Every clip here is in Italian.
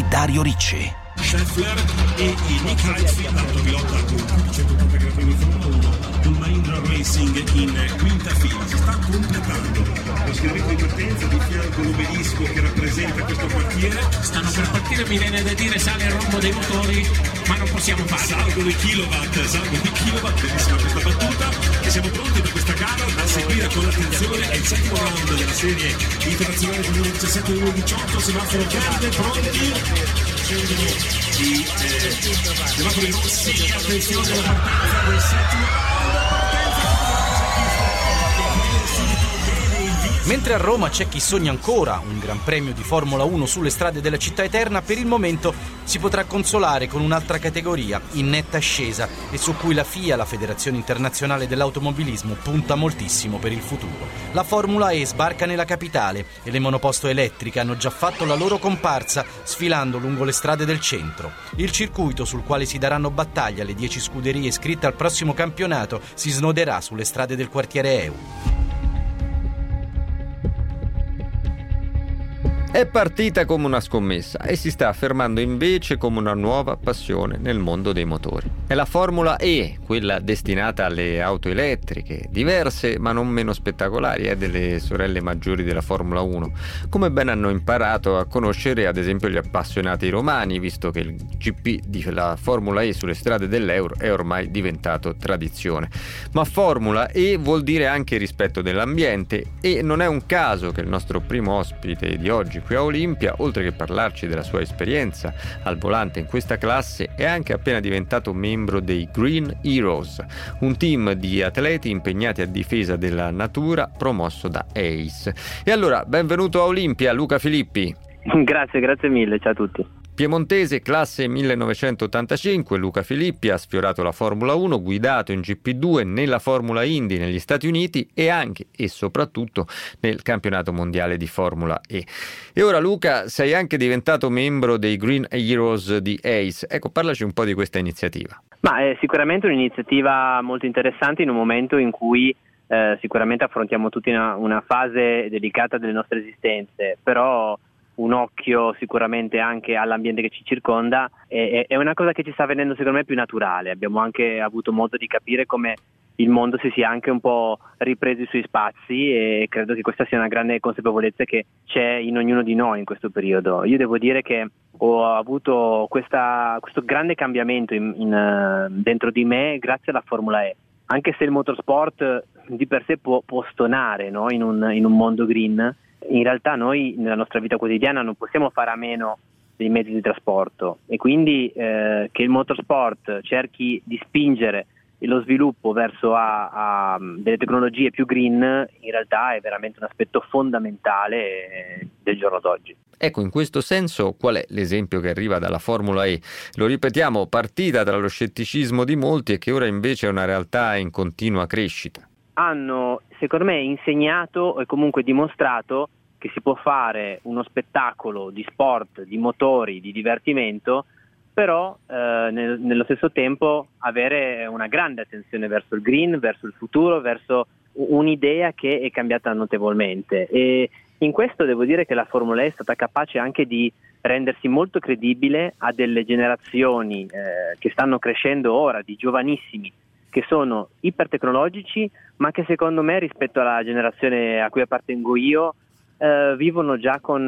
Dario Ricci. Scheffler e Nick Heidfeld, autopilota con 180 Gran Premio Formula 1 con Mahindra Racing in quinta fila. Si sta completando lo schieramento di partenza, di fianco l'obelisco che rappresenta questo quartiere. Stanno per partire, mi viene da dire, sale il rombo dei motori, ma non possiamo farlo. Salgono i kilowatt, bellissima questa battuta, e siamo pronti per questa gara a seguire con attenzione. È il settimo round della serie internazionale 2017-2018, semaforo verde, pronti. I semafori rossi, attenzione alla partenza del settimo round. Mentre a Roma c'è chi sogna ancora un Gran Premio di Formula 1 sulle strade della città eterna, per il momento si potrà consolare con un'altra categoria in netta ascesa e su cui la FIA, la Federazione Internazionale dell'Automobilismo, punta moltissimo per il futuro. La Formula E sbarca nella capitale e le monoposto elettriche hanno già fatto la loro comparsa sfilando lungo le strade del centro. Il circuito sul quale si daranno battaglia le 10 scuderie iscritte al prossimo campionato si snoderà sulle strade del quartiere EU. È partita come una scommessa e si sta affermando invece come una nuova passione nel mondo dei motori. È la Formula E, quella destinata alle auto elettriche, diverse ma non meno spettacolari, delle sorelle maggiori della Formula 1, come ben hanno imparato a conoscere ad esempio gli appassionati romani, visto che il GP della Formula E sulle strade dell'Euro è ormai diventato tradizione. Ma Formula E vuol dire anche rispetto dell'ambiente e non è un caso che il nostro primo ospite di oggi qui a Olimpia, oltre che parlarci della sua esperienza al volante in questa classe, è anche appena diventato membro dei Green Heroes, un team di atleti impegnati a difesa della natura promosso da ACE. E allora, benvenuto a Olimpia, Luca Filippi. Grazie mille, ciao a tutti. Piemontese, classe 1985, Luca Filippi ha sfiorato la Formula 1, guidato in GP2 nella Formula Indy negli Stati Uniti e anche e soprattutto nel campionato mondiale di Formula E. E ora Luca, sei anche diventato membro dei Green Heroes di ACE. Ecco, parlaci un po' di questa iniziativa. Ma è sicuramente un'iniziativa molto interessante in un momento in cui sicuramente affrontiamo tutti una fase delicata delle nostre esistenze, però un occhio sicuramente anche all'ambiente che ci circonda è una cosa che ci sta venendo secondo me più naturale. Abbiamo anche avuto modo di capire come il mondo si sia anche un po' ripreso i suoi spazi e credo che questa sia una grande consapevolezza che c'è in ognuno di noi in questo periodo. Io devo dire che ho avuto questo grande cambiamento dentro di me grazie alla Formula E, anche se il motorsport di per sé può stonare, no? in un mondo green. In realtà noi nella nostra vita quotidiana non possiamo fare a meno dei mezzi di trasporto e quindi che il motorsport cerchi di spingere lo sviluppo verso a delle tecnologie più green in realtà è veramente un aspetto fondamentale del giorno d'oggi. Ecco, in questo senso qual è l'esempio che arriva dalla Formula E? Lo ripetiamo, partita tra lo scetticismo di molti e che ora invece è una realtà in continua crescita. Hanno, secondo me, insegnato e comunque dimostrato che si può fare uno spettacolo di sport, di motori, di divertimento, però nello stesso tempo avere una grande attenzione verso il green, verso il futuro, verso un'idea che è cambiata notevolmente. E in questo devo dire che la Formula E è stata capace anche di rendersi molto credibile a delle generazioni che stanno crescendo ora, di giovanissimi, che sono ipertecnologici, ma che secondo me rispetto alla generazione a cui appartengo io vivono già con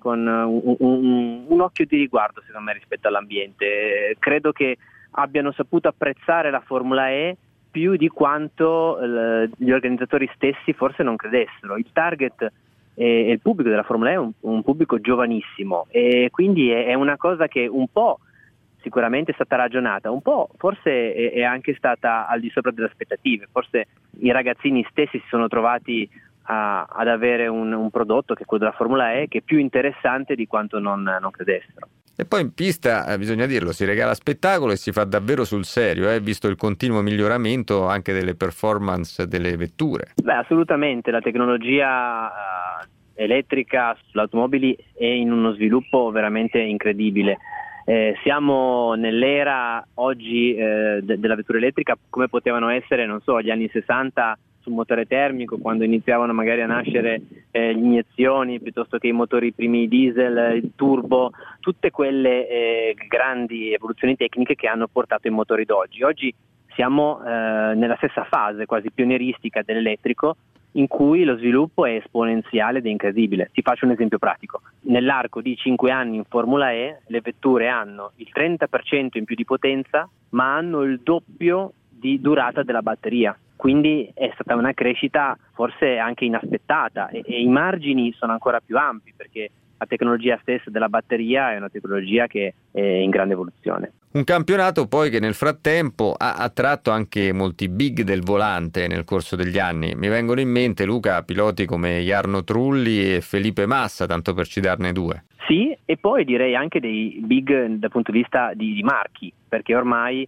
un occhio di riguardo secondo me rispetto all'ambiente. Credo che abbiano saputo apprezzare la Formula E più di quanto gli organizzatori stessi forse non credessero. Il target e il pubblico della Formula E è un pubblico giovanissimo e quindi è una cosa che un po' sicuramente è stata ragionata, un po' forse è anche stata al di sopra delle aspettative. Forse i ragazzini stessi si sono trovati ad avere un prodotto che è quello della Formula E che è più interessante di quanto non credessero. E poi in pista, bisogna dirlo, si regala spettacolo e si fa davvero sul serio, visto il continuo miglioramento anche delle performance delle vetture. Beh, assolutamente, la tecnologia elettrica sulle automobili è in uno sviluppo veramente incredibile. Siamo nell'era oggi della vettura elettrica come potevano essere, non so, agli anni 60 sul motore termico, quando iniziavano magari a nascere le iniezioni piuttosto che i motori primi diesel, il turbo, tutte quelle grandi evoluzioni tecniche che hanno portato i motori d'oggi. Oggi siamo nella stessa fase quasi pionieristica dell'elettrico, in cui lo sviluppo è esponenziale ed è incredibile. Ti faccio un esempio pratico. Nell'arco di 5 anni in Formula E le vetture hanno il 30% in più di potenza, ma hanno il doppio di durata della batteria. Quindi è stata una crescita forse anche inaspettata e i margini sono ancora più ampi, perché la tecnologia stessa della batteria è una tecnologia che è in grande evoluzione. Un campionato poi che nel frattempo ha attratto anche molti big del volante nel corso degli anni. Mi vengono in mente, Luca, piloti come Jarno Trulli e Felipe Massa, tanto per citarne due. Sì, e poi direi anche dei big dal punto di vista di marchi, perché ormai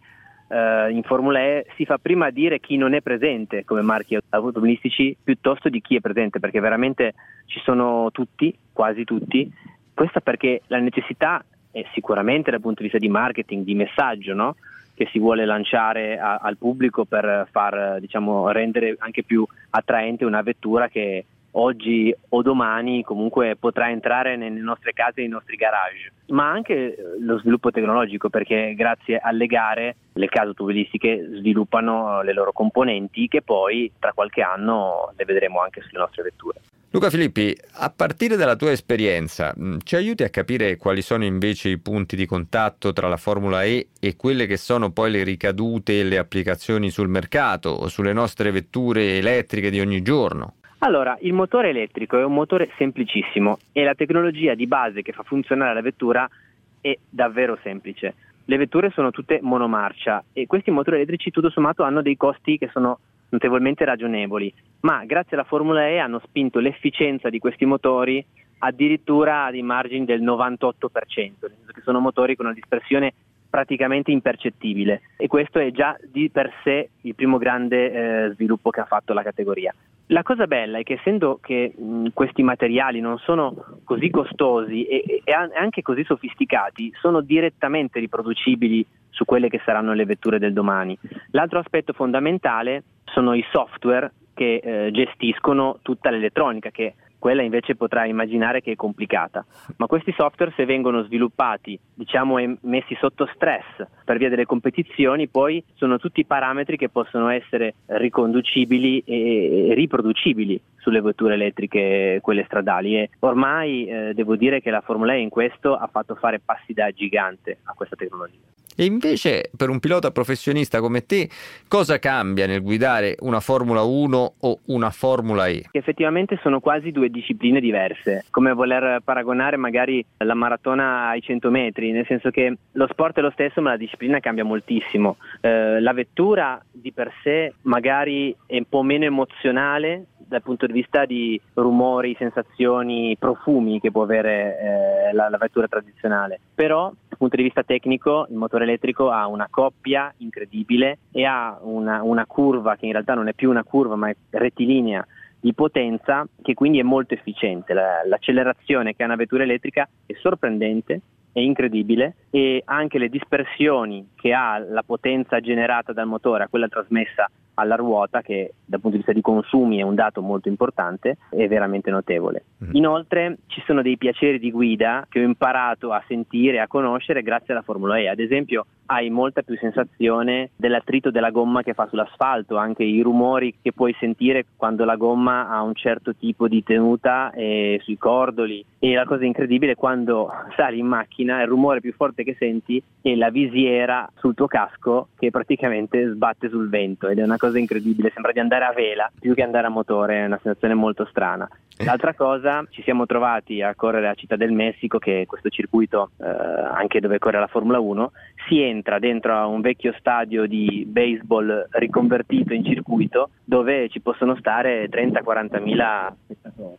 in Formula E si fa prima dire chi non è presente come marchi automobilistici piuttosto di chi è presente, perché veramente ci sono tutti, quasi tutti. Questo perché la necessità è sicuramente dal punto di vista di marketing, di messaggio, no? Che si vuole lanciare al pubblico per far, rendere anche più attraente una vettura che oggi o domani comunque potrà entrare nelle nostre case e nei nostri garage, ma anche lo sviluppo tecnologico, perché grazie alle gare le case automobilistiche sviluppano le loro componenti che poi tra qualche anno le vedremo anche sulle nostre vetture. Luca Filippi, a partire dalla tua esperienza, ci aiuti a capire quali sono invece i punti di contatto tra la Formula E e quelle che sono poi le ricadute e le applicazioni sul mercato o sulle nostre vetture elettriche di ogni giorno? Allora, il motore elettrico è un motore semplicissimo e la tecnologia di base che fa funzionare la vettura è davvero semplice. Le vetture sono tutte monomarcia e questi motori elettrici tutto sommato hanno dei costi che sono notevolmente ragionevoli, ma grazie alla Formula E hanno spinto l'efficienza di questi motori addirittura a dei margini del 98%, nel senso che sono motori con una dispersione praticamente impercettibile, e questo è già di per sé il primo grande sviluppo che ha fatto la categoria. La cosa bella è che essendo che questi materiali non sono così costosi e anche così sofisticati, sono direttamente riproducibili su quelle che saranno le vetture del domani. L'altro aspetto fondamentale sono i software che gestiscono tutta l'elettronica, che quella invece potrà immaginare che è complicata, ma questi software, se vengono sviluppati e messi sotto stress per via delle competizioni, poi sono tutti parametri che possono essere riconducibili e riproducibili sulle vetture elettriche, quelle stradali, e ormai devo dire che la Formula E in questo ha fatto fare passi da gigante a questa tecnologia. E invece per un pilota professionista come te, cosa cambia nel guidare una Formula 1 o una Formula E? Effettivamente sono quasi due discipline diverse, come voler paragonare magari la maratona ai 100 metri, nel senso che lo sport è lo stesso ma la disciplina cambia moltissimo. La vettura di per sé magari è un po' meno emozionale dal punto di vista di rumori, sensazioni, profumi che può avere la vettura tradizionale, però dal punto di vista tecnico il motore elettrico ha una coppia incredibile e ha una curva che in realtà non è più una curva ma è rettilinea di potenza, che quindi è molto efficiente. L'accelerazione che ha una vettura elettrica è sorprendente, è incredibile, e anche le dispersioni che ha la potenza generata dal motore a quella trasmessa alla ruota, che dal punto di vista di consumi è un dato molto importante, è veramente notevole. Inoltre ci sono dei piaceri di guida che ho imparato a sentire e a conoscere grazie alla Formula E. Ad esempio hai molta più sensazione dell'attrito della gomma che fa sull'asfalto, anche i rumori che puoi sentire quando la gomma ha un certo tipo di tenuta sui cordoli, e la cosa incredibile è quando sali in macchina il rumore più forte che senti è la visiera sul tuo casco che praticamente sbatte sul vento, ed è una cosa incredibile, sembra di andare a vela più che andare a motore, è una sensazione molto strana. L'altra cosa, ci siamo trovati a correre a Città del Messico, che è questo circuito anche dove corre la Formula 1, si entra dentro a un vecchio stadio di baseball riconvertito in circuito dove ci possono stare 30-40 mila spettatori.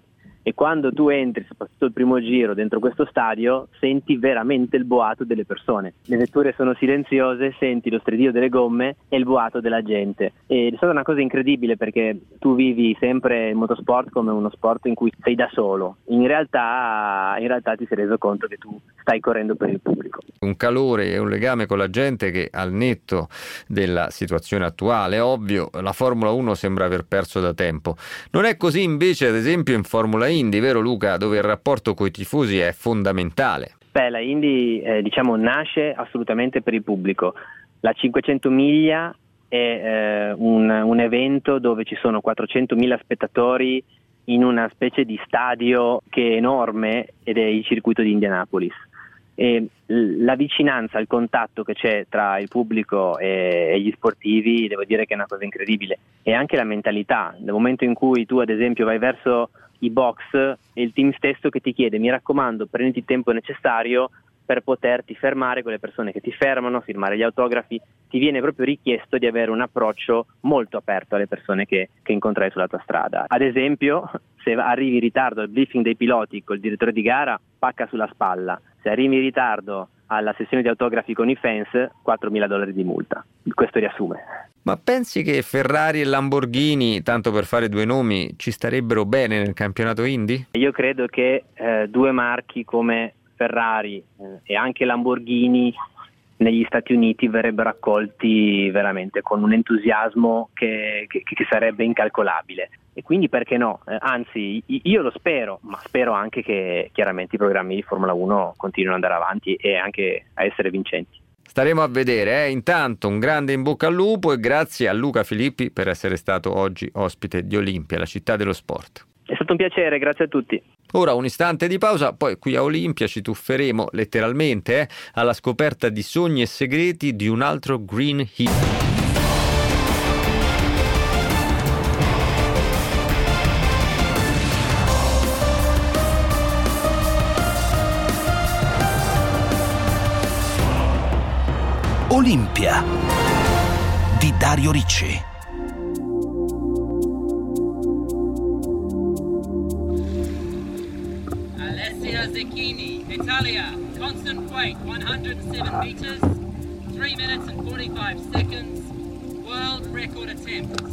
e quando tu entri, soprattutto il primo giro, dentro questo stadio, senti veramente il boato delle persone. Le vetture sono silenziose, senti lo stridio delle gomme e il boato della gente. E è stata una cosa incredibile, perché tu vivi sempre il motorsport come uno sport in cui sei da solo. In realtà ti sei reso conto che tu stai correndo per il pubblico. Un calore e un legame con la gente che, al netto della situazione attuale, è ovvio, la Formula 1 sembra aver perso da tempo. Non è così invece ad esempio in Formula Indy, vero Luca, dove il rapporto coi tifosi è fondamentale? La Indy nasce assolutamente per il pubblico. La 500 miglia è un evento dove ci sono 400.000 spettatori in una specie di stadio che è enorme, ed è il circuito di Indianapolis. E la vicinanza, il contatto che c'è tra il pubblico e gli sportivi, devo dire che è una cosa incredibile. E anche la mentalità, nel momento in cui tu ad esempio vai verso i box, è il team stesso che ti chiede: mi raccomando, prenditi il tempo necessario per poterti fermare con le persone che ti fermano, firmare gli autografi. Ti viene proprio richiesto di avere un approccio molto aperto alle persone che incontrai sulla tua strada. Ad esempio, se arrivi in ritardo al briefing dei piloti col direttore di gara, pacca sulla spalla. Se arrivi in ritardo alla sessione di autografi con i fans, $4.000 di multa. Questo riassume. Ma pensi che Ferrari e Lamborghini, tanto per fare due nomi, ci starebbero bene nel campionato Indy? Io credo che due marchi come Ferrari e anche Lamborghini negli Stati Uniti verrebbero accolti veramente con un entusiasmo che sarebbe incalcolabile. E quindi perché no? Anzi, io lo spero, ma spero anche che chiaramente i programmi di Formula 1 continuino ad andare avanti e anche a essere vincenti. Staremo a vedere. Intanto un grande in bocca al lupo, e grazie a Luca Filippi per essere stato oggi ospite di Olimpia, la città dello sport. È stato un piacere, grazie a tutti. Ora un istante di pausa, poi qui a Olimpia ci tufferemo letteralmente alla scoperta di sogni e segreti di un altro Green Hero. Olimpia di Dario Ricci. Alessia Zecchini, Italia, constant weight 107 meters, 3 minutes and 45 seconds, world record attempt.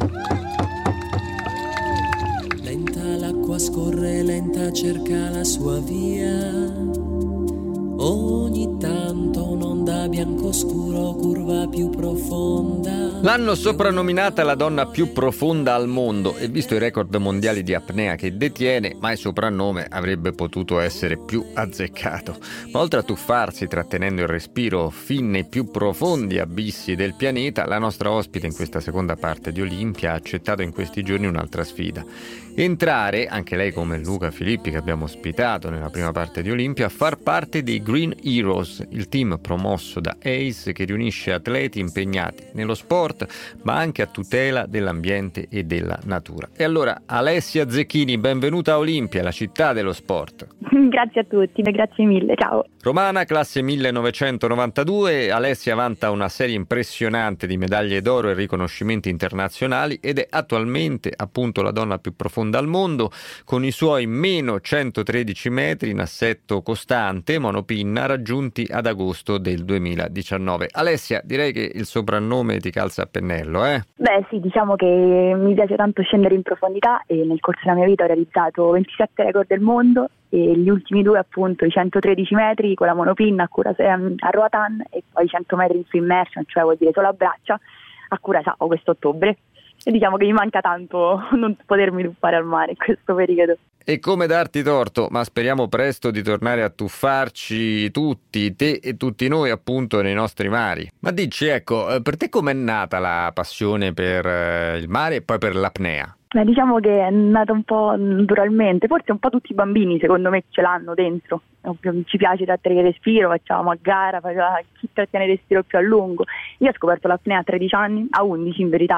Lenta l'acqua scorre, lenta cerca la sua via. Ogni tanto un'onda bianco scuro curva più profonda. L'hanno soprannominata la donna più profonda al mondo, e visto i record mondiali di apnea che detiene, mai soprannome avrebbe potuto essere più azzeccato. Ma oltre a tuffarsi trattenendo il respiro fin nei più profondi abissi del pianeta, la nostra ospite in questa seconda parte di Olimpia ha accettato in questi giorni un'altra sfida: entrare, anche lei come Luca Filippi che abbiamo ospitato nella prima parte di Olimpia, a far parte dei Green Heroes, il team promosso da ACE che riunisce atleti impegnati nello sport ma anche a tutela dell'ambiente e della natura. E allora Alessia Zecchini, benvenuta a Olimpia, la città dello sport. Grazie a tutti, grazie mille, ciao. Romana, classe 1992, Alessia vanta una serie impressionante di medaglie d'oro e riconoscimenti internazionali ed è attualmente appunto la donna più profonda al mondo, con i suoi meno 113 metri in assetto costante, monopinna, raggiunti ad agosto del 2019. Alessia, direi che il soprannome ti calza a pennello, eh? Beh sì, diciamo che mi piace tanto scendere in profondità e nel corso della mia vita ho realizzato 27 record del mondo e gli ultimi due appunto i 113 metri con la monopinna a Roatan e poi 100 metri in free immersion, cioè vuol dire solo a braccia, a Curaçao quest'ottobre. E diciamo che mi manca tanto non potermi tuffare al mare in questo periodo. E come darti torto, ma speriamo presto di tornare a tuffarci tutti, te e tutti noi appunto nei nostri mari. Ma dici, ecco, per te com'è nata la passione per il mare e poi per l'apnea? Beh, diciamo che è nata un po' naturalmente, forse un po' tutti i bambini secondo me ce l'hanno dentro. Ci piace trattenere il respiro, facciamo a gara, chi trattiene il respiro più a lungo. Io ho scoperto l'apnea a 13 anni, a 11 in verità,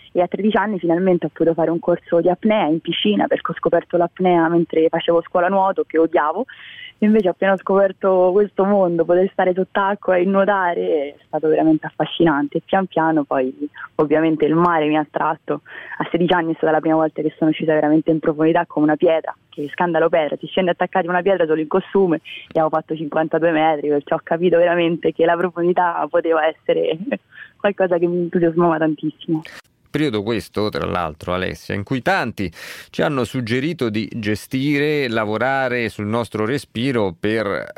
e a 13 anni finalmente ho potuto fare un corso di apnea in piscina, perché ho scoperto l'apnea mentre facevo scuola nuoto, che odiavo. Invece appena ho scoperto questo mondo, poter stare sott'acqua e nuotare, è stato veramente affascinante. E pian piano poi ovviamente il mare mi ha attratto. A 16 anni è stata la prima volta che sono scesa veramente in profondità come una pietra, che scandalo pietra, si scende attaccati a una pietra solo in costume e avevo fatto 52 metri, perciò ho capito veramente che la profondità poteva essere qualcosa che mi entusiasmava tantissimo. Periodo questo, tra l'altro, Alessia, in cui tanti ci hanno suggerito di gestire, lavorare sul nostro respiro per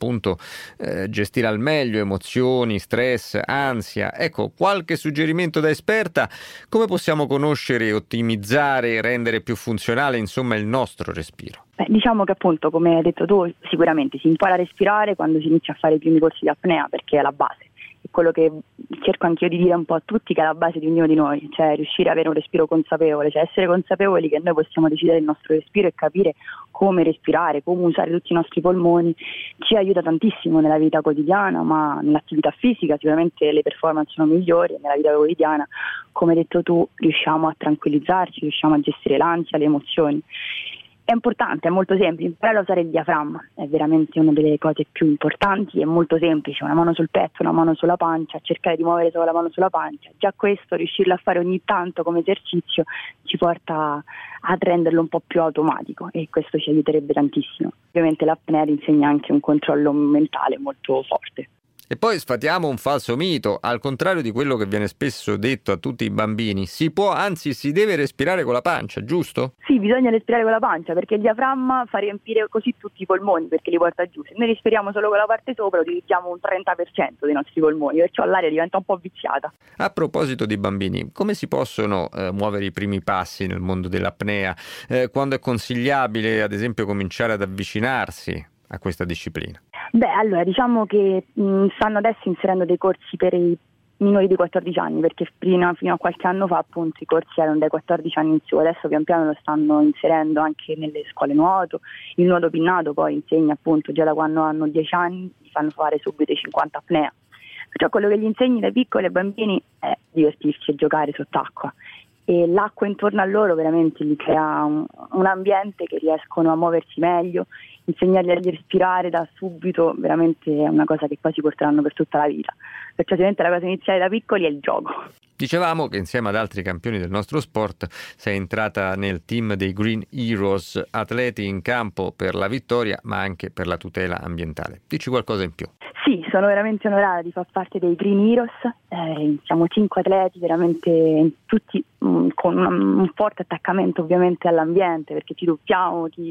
gestire al meglio emozioni, stress, ansia. Ecco, qualche suggerimento da esperta: come possiamo conoscere, ottimizzare, rendere più funzionale, insomma, il nostro respiro? Diciamo che appunto, come hai detto tu, sicuramente si impara a respirare quando si inizia a fare i primi corsi di apnea, perché è la base. Quello che cerco anch'io di dire un po' a tutti, che è la base di ognuno di noi, cioè riuscire ad avere un respiro consapevole, cioè essere consapevoli che noi possiamo decidere il nostro respiro e capire come respirare, come usare tutti i nostri polmoni, ci aiuta tantissimo nella vita quotidiana, ma nell'attività fisica sicuramente le performance sono migliori, nella vita quotidiana, come hai detto tu, riusciamo a tranquillizzarci, riusciamo a gestire l'ansia, le emozioni. È importante, è molto semplice, imparare a usare il diaframma, è veramente una delle cose più importanti, è molto semplice, una mano sul petto, una mano sulla pancia, cercare di muovere solo la mano sulla pancia, già questo, riuscirlo a fare ogni tanto come esercizio, ci porta a renderlo un po' più automatico e questo ci aiuterebbe tantissimo. Ovviamente l'apnea insegna anche un controllo mentale molto forte. E poi sfatiamo un falso mito: al contrario di quello che viene spesso detto a tutti i bambini, si può, anzi si deve respirare con la pancia, giusto? Sì, bisogna respirare con la pancia, perché il diaframma fa riempire così tutti i polmoni, perché li porta giù. Se noi respiriamo solo con la parte sopra utilizziamo un 30% dei nostri polmoni, perciò l'aria diventa un po' viziata. A proposito di bambini, come si possono muovere i primi passi nel mondo dell'apnea? Quando è consigliabile, ad esempio, cominciare ad avvicinarsi a questa disciplina? Allora diciamo che stanno adesso inserendo dei corsi per i minori di 14 anni, perché fino a qualche anno fa appunto i corsi erano dai 14 anni in su, adesso pian piano lo stanno inserendo anche nelle scuole nuoto. Il nuoto pinnato poi insegna appunto già da quando hanno 10 anni, gli fanno fare subito i 50 apnea. Perciò quello che gli insegni dai piccoli ai bambini è divertirsi e giocare sott'acqua, e l'acqua intorno a loro veramente gli crea un ambiente che riescono a muoversi meglio. Insegnarli a respirare da subito veramente è una cosa che poi si porteranno per tutta la vita, perciò ovviamente la cosa iniziale da piccoli è il gioco. Dicevamo che insieme ad altri campioni del nostro sport sei entrata nel team dei Green Heroes, atleti in campo per la vittoria ma anche per la tutela ambientale. Dici qualcosa in più? Sì, sono veramente onorata di far parte dei Green Heroes, siamo 5 atleti, veramente tutti con un forte attaccamento ovviamente all'ambiente, perché ci tuffiamo, chi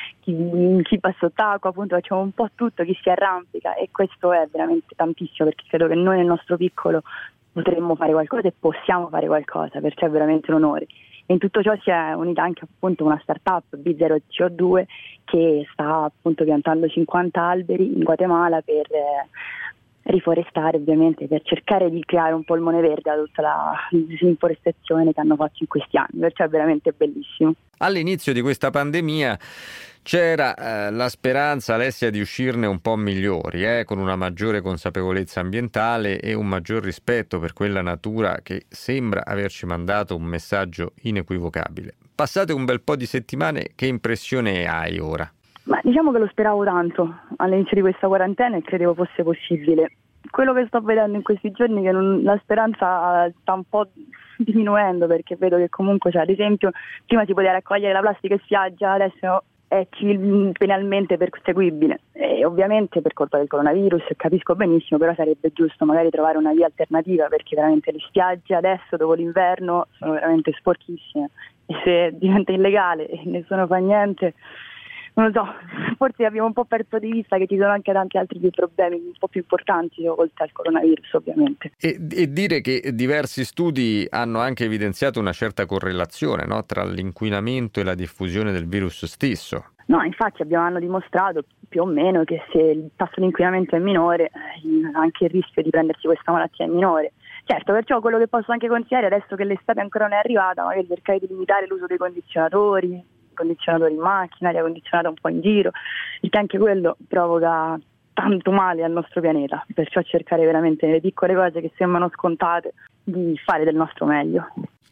va sott'acqua, appunto facciamo un po' tutto, chi si arrampica, e questo è veramente tantissimo, perché credo che noi nel nostro piccolo potremmo fare qualcosa e possiamo fare qualcosa, perciò è veramente un onore. E in tutto ciò si è unita anche appunto una startup, B0CO2, che sta appunto piantando 50 alberi in Guatemala per riforestare, ovviamente, per cercare di creare un polmone verde a tutta la disinforestazione che hanno fatto in questi anni, perciò è veramente bellissimo. All'inizio di questa pandemia c'era la speranza, Alessia, di uscirne un po' migliori, con una maggiore consapevolezza ambientale e un maggior rispetto per quella natura che sembra averci mandato un messaggio inequivocabile. Passate un bel po' di settimane, che impressione hai ora? Ma diciamo che lo speravo tanto all'inizio di questa quarantena e credevo fosse possibile. Quello che sto vedendo in questi giorni è che la speranza sta un po' diminuendo, perché vedo che comunque, ad esempio, prima si poteva raccogliere la plastica in spiaggia, adesso è penalmente perseguibile, e ovviamente per colpa del coronavirus, capisco benissimo, però sarebbe giusto magari trovare una via alternativa, perché veramente le spiagge adesso dopo l'inverno sono veramente sporchissime, e se diventa illegale e nessuno fa niente, non lo so, forse abbiamo un po' perso di vista che ci sono anche tanti altri problemi un po' più importanti oltre al coronavirus, ovviamente. E dire che diversi studi hanno anche evidenziato una certa correlazione, no, tra l'inquinamento e la diffusione del virus stesso. No, infatti hanno dimostrato più o meno che se il tasso di inquinamento è minore, anche il rischio di prendersi questa malattia è minore. Certo, perciò quello che posso anche consigliare, adesso che l'estate ancora non è arrivata, magari cercare di limitare l'uso dei condizionatori in macchina, aria condizionata un po' in giro, perché anche quello provoca tanto male al nostro pianeta, perciò cercare veramente nelle piccole cose che sembrano scontate di fare del nostro meglio.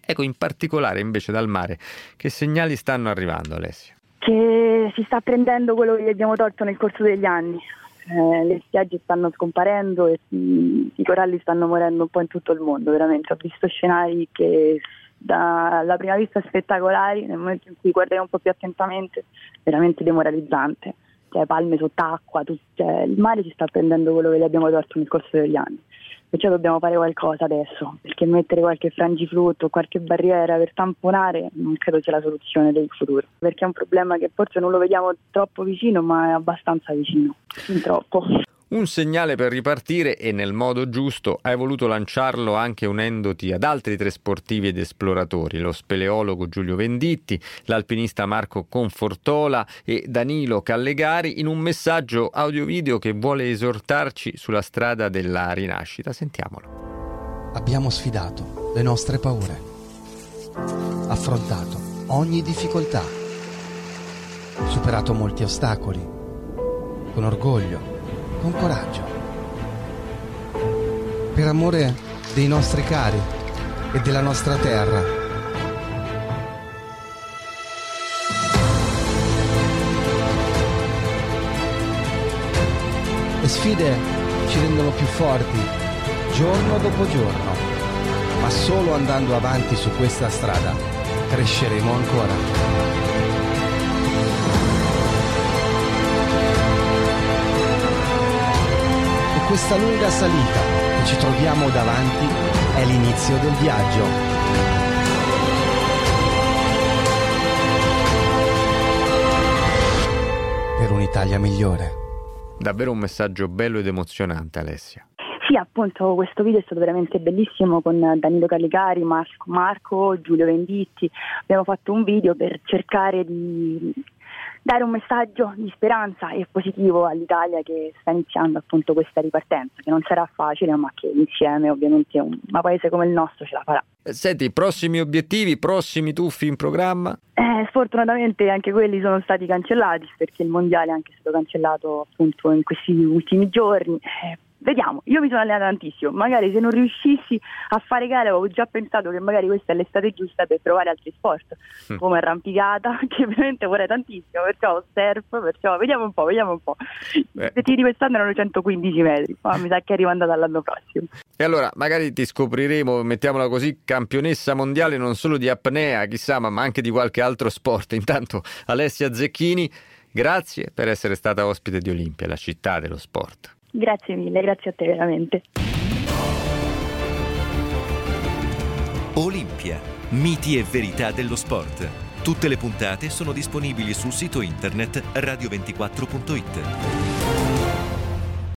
Ecco, in particolare invece dal mare, che segnali stanno arrivando, Alessia? Che si sta prendendo quello che gli abbiamo tolto nel corso degli anni. Le spiagge stanno scomparendo e i coralli stanno morendo un po' in tutto il mondo, veramente. Ho visto scenari che dalla prima vista spettacolari, nel momento in cui guardi un po' più attentamente, veramente demoralizzante. Cioè, palme sott'acqua, il mare ci sta prendendo quello che gli abbiamo tolto nel corso degli anni. Perciò dobbiamo fare qualcosa adesso, perché mettere qualche frangiflutto, qualche barriera per tamponare non credo sia la soluzione del futuro, perché è un problema che forse non lo vediamo troppo vicino, ma è abbastanza vicino, fin troppo. Un segnale per ripartire, e nel modo giusto. Hai voluto lanciarlo anche unendoti ad altri 3 sportivi ed esploratori, lo speleologo Giulio Venditti, l'alpinista Marco Confortola e Danilo Callegari, in un messaggio audio-video che vuole esortarci sulla strada della rinascita. Sentiamolo. Abbiamo sfidato le nostre paure, affrontato ogni difficoltà, superato molti ostacoli, con orgoglio, con coraggio, per amore dei nostri cari e della nostra terra. Le sfide ci rendono più forti giorno dopo giorno, ma solo andando avanti su questa strada cresceremo ancora. Questa lunga salita che ci troviamo davanti è l'inizio del viaggio. Per un'Italia migliore. Davvero un messaggio bello ed emozionante, Alessia. Sì, appunto, questo video è stato veramente bellissimo con Danilo Callegari, Marco, Giulio Venditti. Abbiamo fatto un video per cercare di dare un messaggio di speranza e positivo all'Italia che sta iniziando appunto questa ripartenza, che non sarà facile, ma che insieme ovviamente un paese come il nostro ce la farà. Senti, prossimi obiettivi, prossimi tuffi in programma? Sfortunatamente anche quelli sono stati cancellati, perché il mondiale è anche stato cancellato appunto in questi ultimi giorni. Vediamo, io mi sono allenata tantissimo, magari se non riuscissi a fare gare avevo già pensato che magari questa è l'estate giusta per provare altri sport, come arrampicata, che veramente vorrei tantissimo, perciò surf, perciò vediamo un po'. I obiettivi di quest'anno erano 115 metri, ma mi sa che arrivo andata all'anno prossimo. E allora magari ti scopriremo, mettiamola così, campionessa mondiale non solo di apnea, chissà, ma anche di qualche altro sport. Intanto Alessia Zecchini, grazie per essere stata ospite di Olimpia, la città dello sport. Grazie mille, grazie a te veramente. Olimpia, miti e verità dello sport. Tutte le puntate sono disponibili sul sito internet radio24.it.